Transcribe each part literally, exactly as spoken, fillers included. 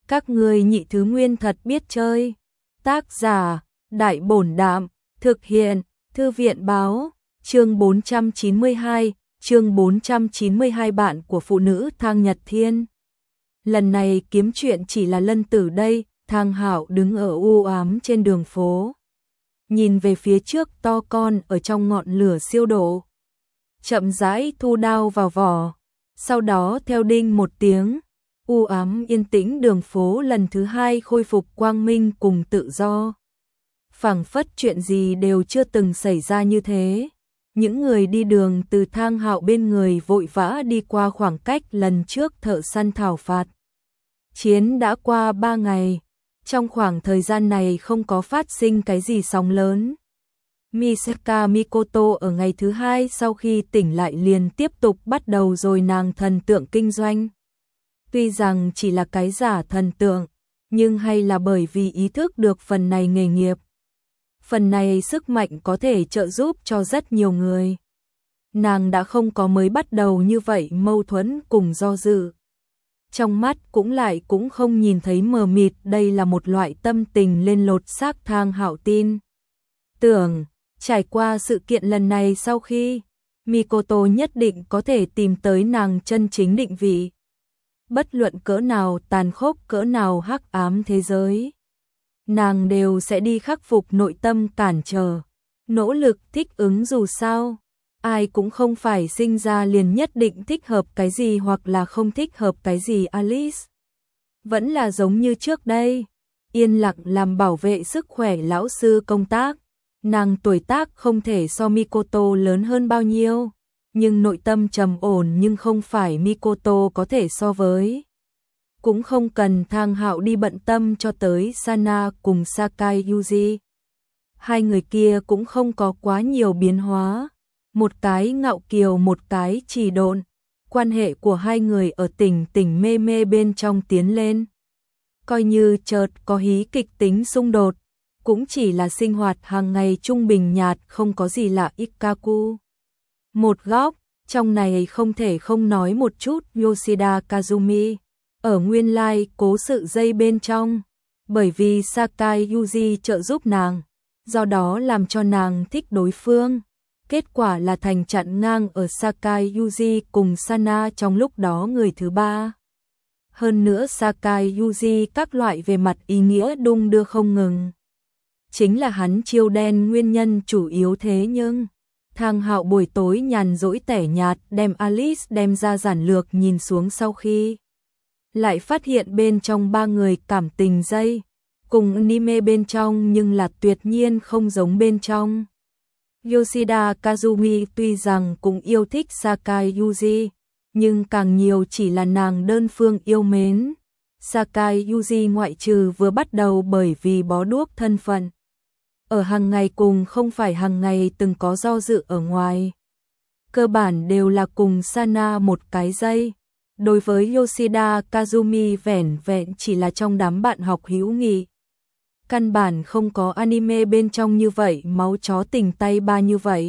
Các ngươi nhị thứ nguyên thật biết chơi. Tác giả, Đại Bổn Đạm, thực hiện, Thư viện Báo, chương bốn trăm chín mươi hai, chương bốn trăm chín mươi hai bạn của phụ nữ Thang Nhật Thiên. Lần này kiếm chuyện chỉ là Lân Tử đây, Thang Hạo đứng ở u ám trên đường phố. Nhìn về phía trước to con ở trong ngọn lửa siêu độ. Chậm rãi thu đao vào vỏ, sau đó theo đinh một tiếng, u ám yên tĩnh đường phố lần thứ hai khôi phục quang minh cùng tự do. Phảng phất chuyện gì đều chưa từng xảy ra như thế. Những người đi đường từ Thang Hạo bên người vội vã đi qua khoảng cách lần trước thợ săn thảo phạt. Chiến đã qua ba ngày, trong khoảng thời gian này không có phát sinh cái gì sóng lớn. Misaka Mikoto ở ngày thứ hai sau khi tỉnh lại liền tiếp tục bắt đầu rồi nàng thần tượng kinh doanh. Tuy rằng chỉ là cái giả thần tượng, nhưng hay là bởi vì ý thức được phần này nghề nghiệp. Phần này sức mạnh có thể trợ giúp cho rất nhiều người. Nàng đã không có mới bắt đầu như vậy mâu thuẫn cùng do dự. Trong mắt cũng lại cũng không nhìn thấy mờ mịt, đây là một loại tâm tình lên lột xác. Thang Hạo tin tưởng, trải qua sự kiện lần này sau khi, Mikoto nhất định có thể tìm tới nàng chân chính định vị. Bất luận cỡ nào tàn khốc, cỡ nào hắc ám thế giới, nàng đều sẽ đi khắc phục nội tâm cản trở, nỗ lực thích ứng. Dù sao, ai cũng không phải sinh ra liền nhất định thích hợp cái gì hoặc là không thích hợp cái gì. Alice vẫn là giống như trước đây, yên lặng làm bảo vệ sức khỏe lão sư công tác. Nàng tuổi tác không thể so Mikoto lớn hơn bao nhiêu, nhưng nội tâm trầm ổn nhưng không phải Mikoto có thể so với. Cũng không cần Thang Hạo đi bận tâm cho tới Sana cùng Sakai Yuji. Hai người kia cũng không có quá nhiều biến hóa, một cái ngạo kiều một cái trì độn. Quan hệ của hai người ở tỉnh tỉnh mê mê bên trong tiến lên. Coi như chợt có hí kịch tính xung đột, cũng chỉ là sinh hoạt hàng ngày trung bình nhạt, không có gì lạ. Ikkaku một góc, trong này không thể không nói một chút Yoshida Kazumi. Ở nguyên lai like, cố sự dây bên trong, bởi vì Sakai Yuji trợ giúp nàng, do đó làm cho nàng thích đối phương. Kết quả là thành chặn ngang ở Sakai Yuji cùng Sana trong lúc đó người thứ ba. Hơn nữa Sakai Yuji các loại về mặt ý nghĩa đung đưa không ngừng. Chính là hắn chiêu đen nguyên nhân chủ yếu. Thế nhưng Thang Hạo buổi tối nhàn rỗi tẻ nhạt đem Alice đem ra giản lược nhìn xuống sau khi, lại phát hiện bên trong ba người cảm tình dây cùng anime bên trong nhưng là tuyệt nhiên không giống bên trong. Yoshida Kazumi tuy rằng cũng yêu thích Sakai Yuji, nhưng càng nhiều chỉ là nàng đơn phương yêu mến. Sakai Yuji ngoại trừ vừa bắt đầu bởi vì bó đuốc thân phận, ở hàng ngày cùng không phải hàng ngày từng có do dự ở ngoài, cơ bản đều là cùng Sana một cái dây. Đối với Yoshida Kazumi vẻn vẹn chỉ là trong đám bạn học hữu nghị. Căn bản không có anime bên trong như vậy, máu chó tình tay ba như vậy.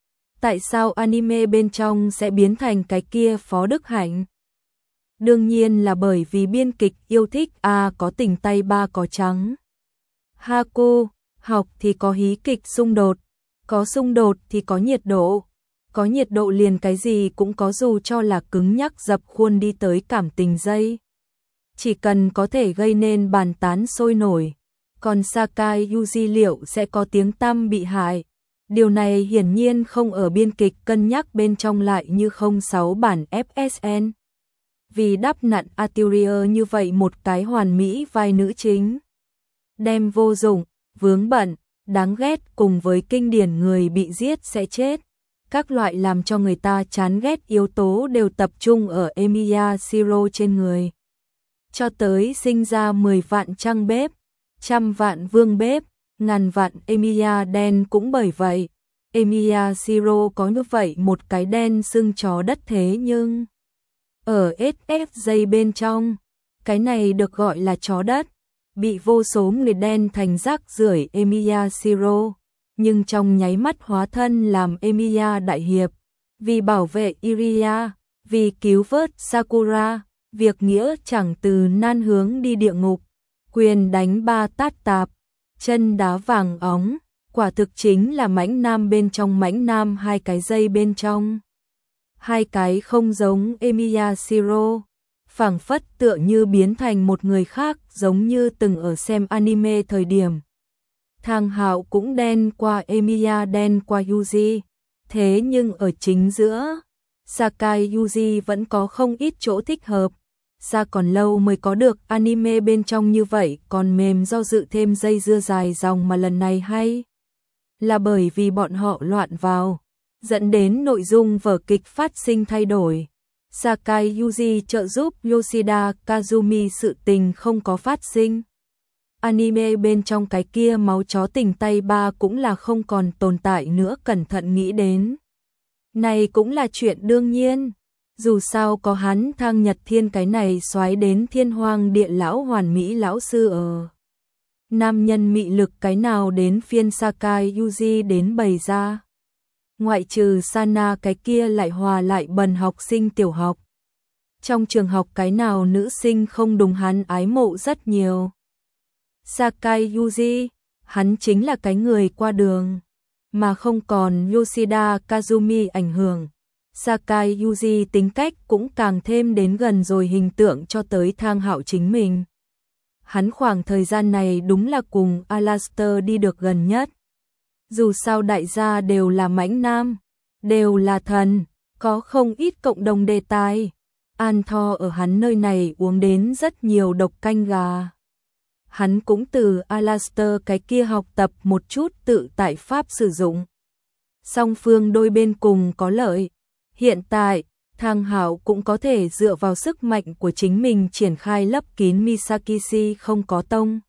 Tại sao anime bên trong sẽ biến thành cái kia Phó Đức Hạnh? Đương nhiên là bởi vì biên kịch yêu thích a à, có tình tay ba có trắng. Haku, học thì có hí kịch xung đột, có xung đột thì có nhiệt độ. Có nhiệt độ liền cái gì cũng có, dù cho là cứng nhắc dập khuôn đi tới cảm tình dây. Chỉ cần có thể gây nên bàn tán sôi nổi. Còn Sakai Yuji liệu sẽ có tiếng tăm bị hại? Điều này hiển nhiên không ở biên kịch cân nhắc bên trong, lại như không sáu bản ép ét en. Vì đắp nặn Arthurier như vậy một cái hoàn mỹ vai nữ chính. Đem vô dụng, vướng bận, đáng ghét cùng với kinh điển người bị giết sẽ chết. Các loại làm cho người ta chán ghét yếu tố đều tập trung ở Emiya Shiro trên người. Cho tới sinh ra mười vạn trăng bếp, trăm vạn vương bếp, ngàn vạn Emiya đen cũng bởi vậy. Emiya Shiro có như vậy một cái đen xưng chó đất, thế nhưng ở ét ép giây bên trong, cái này được gọi là chó đất, bị vô số người đen thành rác rưởi. Emiya Shiro nhưng trong nháy mắt hóa thân làm Emiya đại hiệp, vì bảo vệ Iria, vì cứu vớt Sakura, Việc nghĩa chẳng từ nan hướng đi địa ngục, quyền đánh ba tát tạp, chân đá vàng óng, quả thực chính là mãnh nam bên trong mãnh nam, hai cái dây bên trong. Hai cái không giống Emiya Shiro, phảng phất tựa như biến thành một người khác, giống như từng ở xem anime thời điểm. Thang Hạo cũng đen qua Emiya, đen qua Yuji, thế nhưng ở chính giữa, Sakai Yuji vẫn có không ít chỗ thích hợp. Xa còn lâu mới có được anime bên trong như vậy, còn mềm do dự thêm dây dưa dài dòng mà lần này hay là bởi vì bọn họ loạn vào, dẫn đến nội dung vở kịch phát sinh thay đổi. Sakai Yuji trợ giúp Yoshida Kazumi, sự tình không có phát sinh. Anime bên trong cái kia máu chó tình tay ba cũng là không còn tồn tại nữa, cẩn thận nghĩ đến. Này cũng là chuyện đương nhiên. Dù sao có hắn Thang Nhật Thiên cái này xoáy đến thiên hoàng địa lão hoàn mỹ lão sư ở. Nam nhân mị lực cái nào đến phiên Sakai Yuji đến bày ra. Ngoại trừ Sana cái kia lại hòa lại bần học sinh tiểu học. Trong trường học cái nào nữ sinh không đùng hắn ái mộ rất nhiều. Sakai Yuji, hắn chính là cái người qua đường, mà không còn Yoshida Kazumi ảnh hưởng. Sakai Yuji tính cách cũng càng thêm đến gần rồi hình tượng cho tới Thang Hạo chính mình. Hắn khoảng thời gian này đúng là cùng Alastor đi được gần nhất. Dù sao đại gia đều là mãnh nam, đều là thần, có không ít cộng đồng đề tài. An Tho ở hắn nơi này uống đến rất nhiều độc canh gà. Hắn cũng từ Alastor cái kia học tập một chút tự tại pháp sử dụng. Song phương đôi bên cùng có lợi. Hiện tại, Thang Hạo cũng có thể dựa vào sức mạnh của chính mình triển khai lấp kín Misakishi không có tông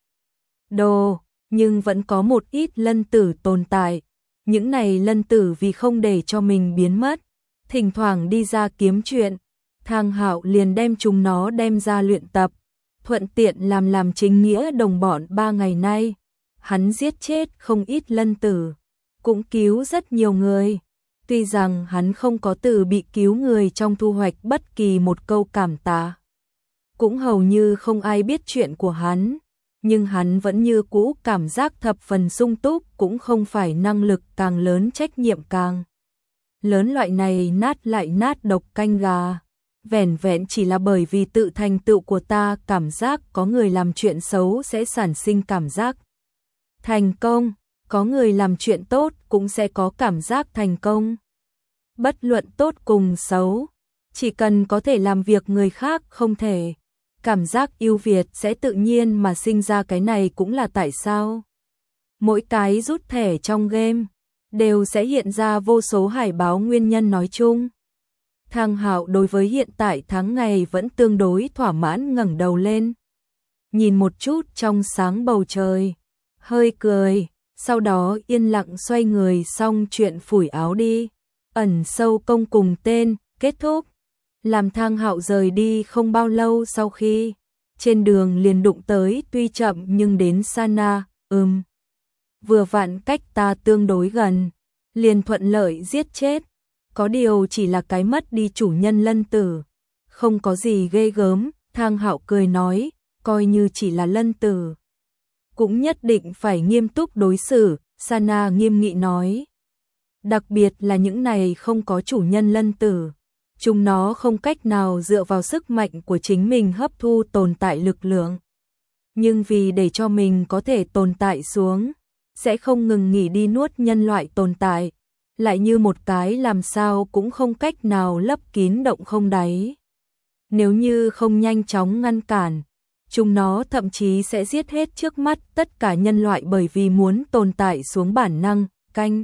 đồ, nhưng vẫn có một ít lân tử tồn tại. Những này lân tử vì không để cho mình biến mất, thỉnh thoảng đi ra kiếm chuyện, Thang Hạo liền đem chúng nó đem ra luyện tập, thuận tiện làm làm chính nghĩa đồng bọn. Ba ngày nay, hắn giết chết không ít lân tử, cũng cứu rất nhiều người. Tuy rằng hắn không có từ bị cứu người trong thu hoạch bất kỳ một câu cảm tạ, cũng hầu như không ai biết chuyện của hắn, nhưng hắn vẫn như cũ cảm giác thập phần sung túc, cũng không phải năng lực càng lớn trách nhiệm càng lớn loại này nát lại nát độc canh gà. Vẻn vẹn chỉ là bởi vì tự thành tựu của ta cảm giác có người làm chuyện xấu sẽ sản sinh cảm giác thành công. Có người làm chuyện tốt cũng sẽ có cảm giác thành công. Bất luận tốt cùng xấu, chỉ cần có thể làm việc người khác không thể, cảm giác ưu việt sẽ tự nhiên mà sinh ra. Cái này cũng là tại sao mỗi cái rút thẻ trong game đều sẽ hiện ra vô số hải báo nguyên nhân nói chung. Thang Hạo đối với hiện tại tháng ngày vẫn tương đối thỏa mãn, ngẩng đầu lên, nhìn một chút trong sáng bầu trời, hơi cười. Sau đó yên lặng xoay người, xong chuyện phủi áo đi. Ẩn sâu công cùng tên kết thúc. Làm Thang Hạo rời đi không bao lâu sau khi trên đường liền đụng tới, tuy chậm nhưng đến Sana. Ừm, vừa vặn cách ta tương đối gần, liền thuận lợi giết chết. Có điều chỉ là cái mất đi chủ nhân lân tử, không có gì ghê gớm. Thang Hạo cười nói, coi như chỉ là lân tử cũng nhất định phải nghiêm túc đối xử. Sana nghiêm nghị nói, đặc biệt là những này không có chủ nhân lân tử, chúng nó không cách nào dựa vào sức mạnh của chính mình hấp thu tồn tại lực lượng, nhưng vì để cho mình có thể tồn tại xuống, sẽ không ngừng nghỉ đi nuốt nhân loại tồn tại, lại như một cái làm sao cũng không cách nào lấp kín động không đáy. Nếu như không nhanh chóng ngăn cản, chúng nó thậm chí sẽ giết hết trước mắt tất cả nhân loại bởi vì muốn tồn tại xuống bản năng. Canh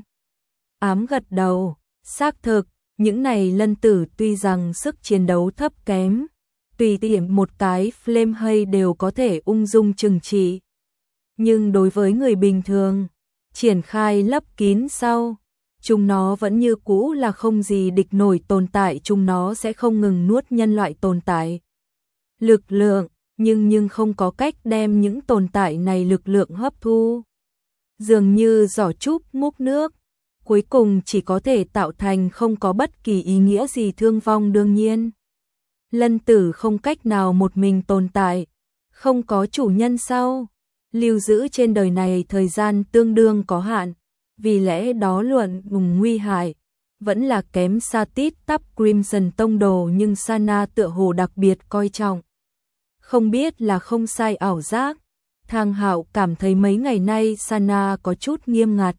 ám gật đầu, xác thực, những này lân tử tuy rằng sức chiến đấu thấp kém, tùy tiện một cái flame hay đều có thể ung dung trừng trị. Nhưng đối với người bình thường, triển khai lấp kín sau, chúng nó vẫn như cũ là không gì địch nổi tồn tại, chúng nó sẽ không ngừng nuốt nhân loại tồn tại lực lượng. Nhưng nhưng không có cách đem những tồn tại này lực lượng hấp thu. Dường như giỏ trúc múc nước, cuối cùng chỉ có thể tạo thành không có bất kỳ ý nghĩa gì thương vong. Đương nhiên, Lân tử không cách nào một mình tồn tại, không có chủ nhân sau. Lưu giữ trên đời này thời gian tương đương có hạn, vì lẽ đó luận ngùng nguy hại, vẫn là kém xa tít tắp Crimson Tông đồ, nhưng Sana tựa hồ đặc biệt coi trọng. Không biết là không sai ảo giác, Thang Hạo cảm thấy mấy ngày nay Sana có chút nghiêm ngặt.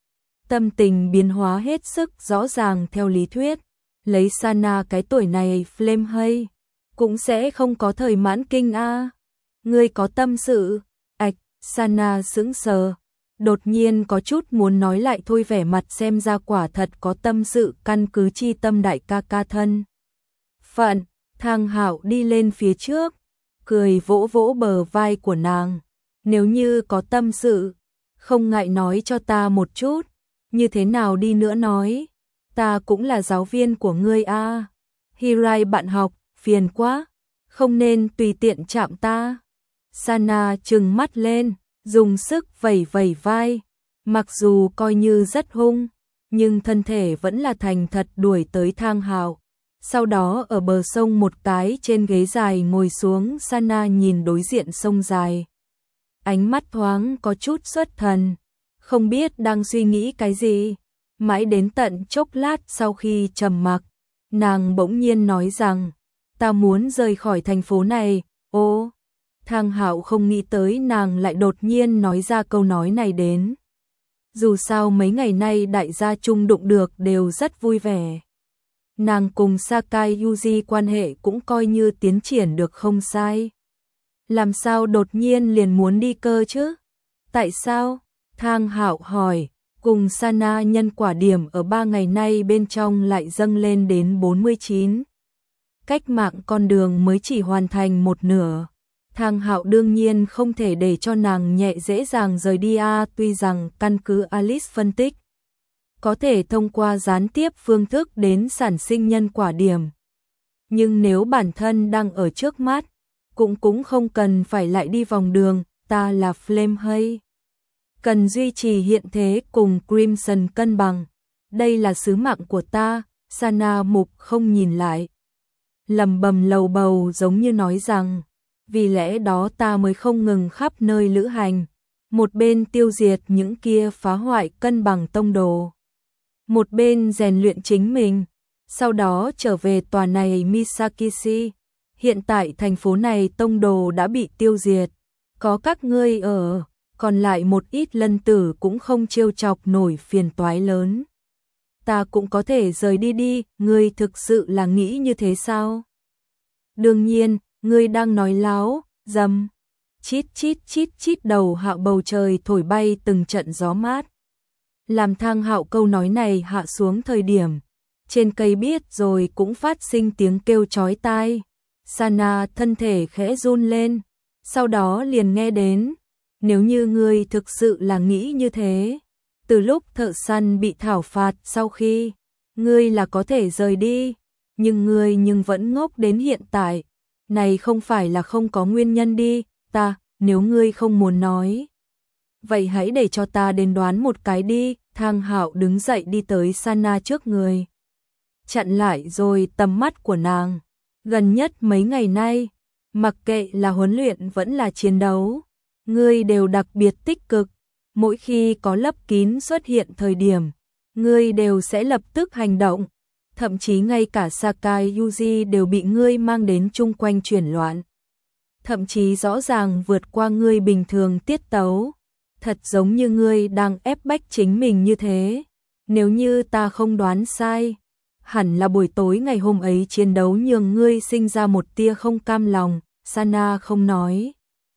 Tâm tình biến hóa hết sức rõ ràng. Theo lý thuyết, lấy Sana cái tuổi này flame hay cũng sẽ không có thời mãn kinh a. Ngươi có tâm sự? Ạch, Sana sững sờ, đột nhiên có chút muốn nói lại thôi, vẻ mặt xem ra quả thật có tâm sự, căn cứ chi tâm đại ca ca thân phận. Thang Hạo đi lên phía trước, cười vỗ vỗ bờ vai của nàng. Nếu như có tâm sự, không ngại nói cho ta một chút, như thế nào đi nữa nói, ta cũng là giáo viên của ngươi a. À. Hirai bạn học, phiền quá, không nên tùy tiện chạm ta. Sana trừng mắt lên, dùng sức vẩy vẩy vai, mặc dù coi như rất hung, nhưng thân thể vẫn là thành thật đuổi tới Thang Hạo. Sau đó ở bờ sông một cái trên ghế dài ngồi xuống. Sana nhìn đối diện sông dài, ánh mắt thoáng có chút xuất thần, không biết đang suy nghĩ cái gì. Mãi đến tận chốc lát sau khi trầm mặc, nàng bỗng nhiên nói rằng, ta muốn rời khỏi thành phố này. Ô, Thang Hạo không nghĩ tới nàng lại đột nhiên nói ra câu nói này đến. Dù sao mấy ngày nay đại gia chung đụng được đều rất vui vẻ. Nàng cùng Sakai Yuji quan hệ cũng coi như tiến triển được không sai. Làm sao đột nhiên liền muốn đi cơ chứ? Tại sao? Thang Hạo hỏi. Cùng Sana nhân quả điểm ở ba ngày nay bên trong lại dâng lên đến bốn mươi chín. Cách mạng con đường mới chỉ hoàn thành một nửa. Thang Hạo đương nhiên không thể để cho nàng nhẹ dễ dàng rời đi a. À, tuy rằng căn cứ Alice phân tích, có thể thông qua gián tiếp phương thức đến sản sinh nhân quả điểm. Nhưng nếu bản thân đang ở trước mắt, cũng cũng không cần phải lại đi vòng đường. Ta là Flame hay cần duy trì hiện thế cùng Crimson cân bằng. Đây là sứ mạng của ta. Sana mục không nhìn lại, lầm bầm lầu bầu giống như nói rằng, vì lẽ đó ta mới không ngừng khắp nơi lữ hành, một bên tiêu diệt những kia phá hoại cân bằng tông đồ, một bên rèn luyện chính mình, sau đó trở về tòa này Misakishi. Hiện tại thành phố này tông đồ đã bị tiêu diệt, có các ngươi ở, còn lại một ít lân tử cũng không trêu chọc nổi phiền toái lớn. Ta cũng có thể rời đi đi, ngươi thực sự là nghĩ như thế sao? Đương nhiên, ngươi đang nói láo, dầm. Chít chít chít chít, đầu Hạo bầu trời thổi bay từng trận gió mát. Làm Thang Hạo câu nói này hạ xuống thời điểm, trên cây biết rồi cũng phát sinh tiếng kêu chói tai. Sana thân thể khẽ run lên, sau đó liền nghe đến, nếu như ngươi thực sự là nghĩ như thế, từ lúc thợ săn bị thảo phạt sau khi, ngươi là có thể rời đi, nhưng ngươi nhưng vẫn ngốc đến hiện tại, này không phải là không có nguyên nhân đi. Ta, nếu ngươi không muốn nói, vậy hãy để cho ta đến đoán một cái đi. Thang Hạo đứng dậy đi tới Sana trước người, chặn lại rồi tầm mắt của nàng. Gần nhất mấy ngày nay, mặc kệ là huấn luyện vẫn là chiến đấu, ngươi đều đặc biệt tích cực. Mỗi khi có lấp kín xuất hiện thời điểm, ngươi đều sẽ lập tức hành động. Thậm chí ngay cả Sakai Yuji đều bị ngươi mang đến chung quanh chuyển loạn. Thậm chí rõ ràng vượt qua ngươi bình thường tiết tấu. Thật giống như ngươi đang ép bách chính mình như thế. Nếu như ta không đoán sai, hẳn là buổi tối ngày hôm ấy chiến đấu nhường ngươi sinh ra một tia không cam lòng. Sana không nói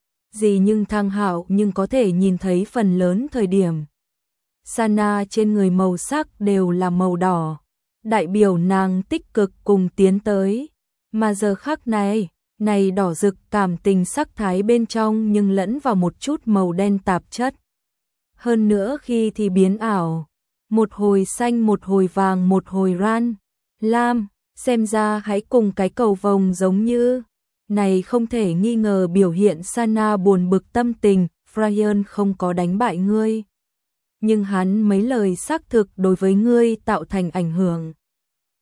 gì nhưng Thang Hạo nhưng có thể nhìn thấy phần lớn thời điểm Sana trên người màu sắc đều là màu đỏ, đại biểu nàng tích cực cùng tiến tới. Mà giờ khắc này, này đỏ rực cảm tình sắc thái bên trong nhưng lẫn vào một chút màu đen tạp chất. Hơn nữa khi thì biến ảo, một hồi xanh, một hồi vàng, một hồi ran, lam, xem ra hãy cùng cái cầu vồng giống như. Này không thể nghi ngờ biểu hiện Sana buồn bực tâm tình. Fryan không có đánh bại ngươi, nhưng hắn mấy lời xác thực đối với ngươi tạo thành ảnh hưởng.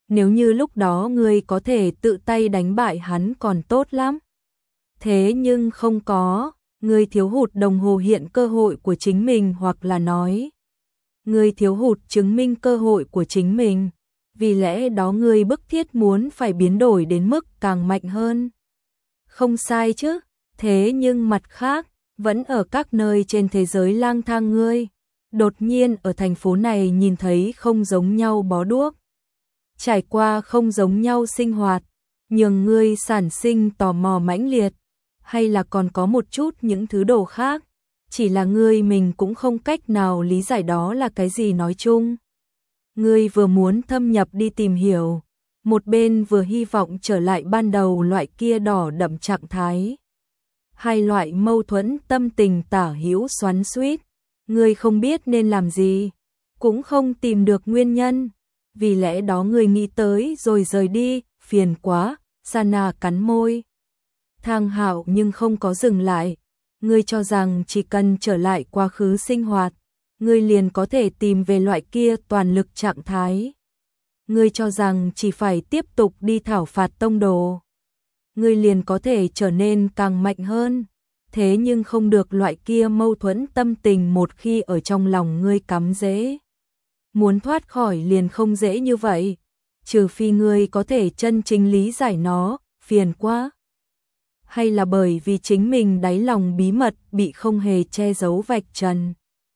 nếu như lúc đó ngươi có thể tự tay đánh bại hắn còn tốt lắm. Thế nhưng không có, ngươi thiếu hụt đồng hồ hiện cơ hội của chính mình, hoặc là nói, ngươi thiếu hụt chứng minh cơ hội của chính mình, vì lẽ đó ngươi bức thiết muốn phải biến đổi đến mức càng mạnh hơn. Không sai chứ, thế nhưng mặt khác, vẫn ở các nơi trên thế giới lang thang ngươi, đột nhiên ở thành phố này nhìn thấy không giống nhau bó đuốc, trải qua không giống nhau sinh hoạt, nhường ngươi sản sinh tò mò mãnh liệt, hay là còn có một chút những thứ đồ khác, chỉ là ngươi mình cũng không cách nào lý giải đó là cái gì nói chung. Ngươi vừa muốn thâm nhập đi tìm hiểu, một bên vừa hy vọng trở lại ban đầu loại kia đỏ đậm trạng thái. Hai loại mâu thuẫn tâm tình tả hữu xoắn xuýt, ngươi không biết nên làm gì, cũng không tìm được nguyên nhân, vì lẽ đó ngươi nghĩ tới rồi rời đi, phiền quá. Sana cắn môi. Thang Hạo nhưng không có dừng lại, ngươi cho rằng chỉ cần trở lại quá khứ sinh hoạt, ngươi liền có thể tìm về loại kia toàn lực trạng thái. Ngươi cho rằng chỉ phải tiếp tục đi thảo phạt tông đồ, ngươi liền có thể trở nên càng mạnh hơn. Thế nhưng không được, loại kia mâu thuẫn tâm tình một khi ở trong lòng ngươi cắm rễ, muốn thoát khỏi liền không dễ như vậy, trừ phi ngươi có thể chân chính lý giải nó. Phiền quá. Hay là bởi vì chính mình đáy lòng bí mật bị không hề che giấu vạch trần.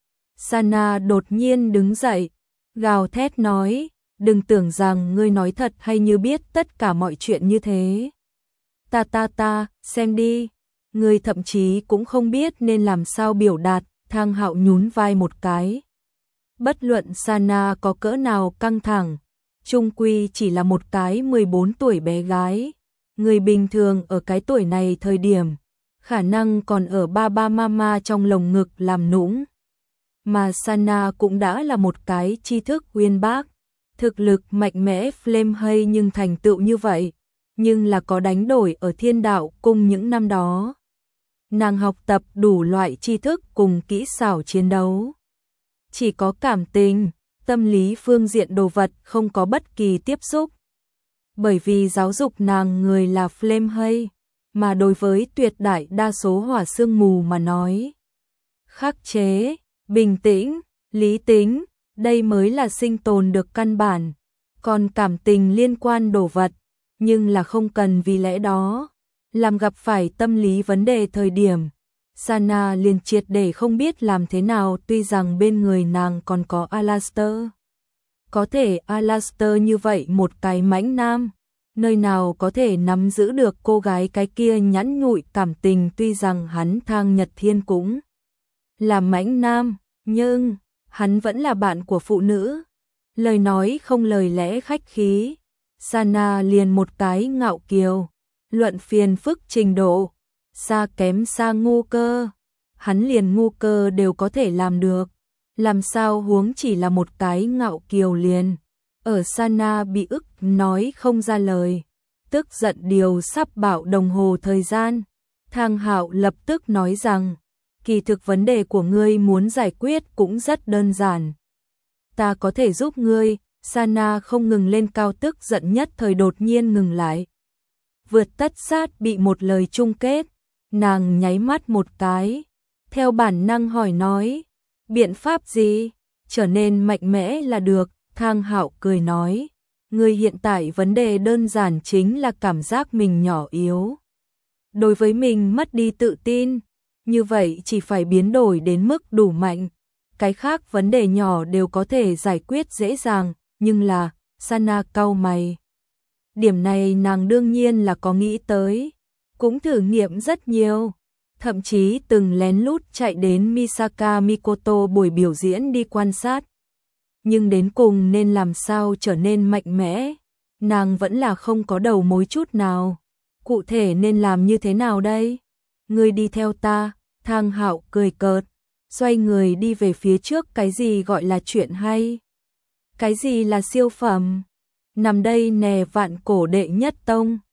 Sana đột nhiên đứng dậy, gào thét nói, đừng tưởng rằng ngươi nói thật hay như biết tất cả mọi chuyện như thế. Ta ta ta, xem đi, ngươi thậm chí cũng không biết nên làm sao biểu đạt. Thang Hạo nhún vai một cái. Bất luận Sana có cỡ nào căng thẳng, chung quy chỉ là một cái mười bốn tuổi bé gái. Người bình thường ở cái tuổi này thời điểm, khả năng còn ở ba ba mama trong lồng ngực làm nũng. Mà Sana cũng đã là một cái tri thức uyên bác, thực lực mạnh mẽ flame hay nhưng thành tựu như vậy, nhưng là có đánh đổi ở Thiên Đạo Cung những năm đó. Nàng học tập đủ loại tri thức cùng kỹ xảo chiến đấu. Chỉ có cảm tình, tâm lý phương diện đồ vật không có bất kỳ tiếp xúc. Bởi vì giáo dục nàng người là flame hay, mà đối với tuyệt đại đa số hỏa sương mù mà nói, khắc chế, bình tĩnh, lý tính, đây mới là sinh tồn được căn bản. Còn cảm tình liên quan đồ vật, nhưng là không cần, vì lẽ đó, làm gặp phải tâm lý vấn đề thời điểm, Sana liền triệt để không biết làm thế nào. Tuy rằng bên người nàng còn có Alastair, có thể Alastair như vậy một cái mãnh nam, nơi nào có thể nắm giữ được cô gái cái kia nhẵn nhụi cảm tình. Tuy rằng hắn Thang Nhật Thiên cũng là mãnh nam, nhưng hắn vẫn là bạn của phụ nữ. Lời nói không lời lẽ khách khí, Sana liền một cái ngạo kiều, luận phiền phức trình độ, xa kém xa ngu cơ. Hắn liền ngu cơ đều có thể làm được, làm sao huống chỉ là một cái ngạo kiều liền. Ở Sana bị ức nói không ra lời, tức giận điều sắp bảo đồng hồ thời gian. Thang Hạo lập tức nói rằng, kỳ thực vấn đề của ngươi muốn giải quyết cũng rất đơn giản. Ta có thể giúp ngươi. Sana không ngừng lên cao, tức giận nhất thời đột nhiên ngừng lại. Vượt tất sát bị một lời chung kết, nàng nháy mắt một cái, theo bản năng hỏi nói, biện pháp gì? Trở nên mạnh mẽ là được. Thang Hạo cười nói, ngươi hiện tại vấn đề đơn giản chính là cảm giác mình nhỏ yếu, đối với mình mất đi tự tin, như vậy chỉ phải biến đổi đến mức đủ mạnh, cái khác vấn đề nhỏ đều có thể giải quyết dễ dàng. Nhưng là, Sana cau mày, điểm này nàng đương nhiên là có nghĩ tới, cũng thử nghiệm rất nhiều, thậm chí từng lén lút chạy đến Misaka Mikoto buổi biểu diễn đi quan sát. Nhưng đến cùng nên làm sao trở nên mạnh mẽ, nàng vẫn là không có đầu mối chút nào. Cụ thể nên làm như thế nào đây? Ngươi đi theo ta. Thang Hạo cười cợt, xoay người đi về phía trước. Cái gì gọi là chuyện hay? Cái gì là siêu phẩm? Nằm đây nè, vạn cổ đệ nhất tông.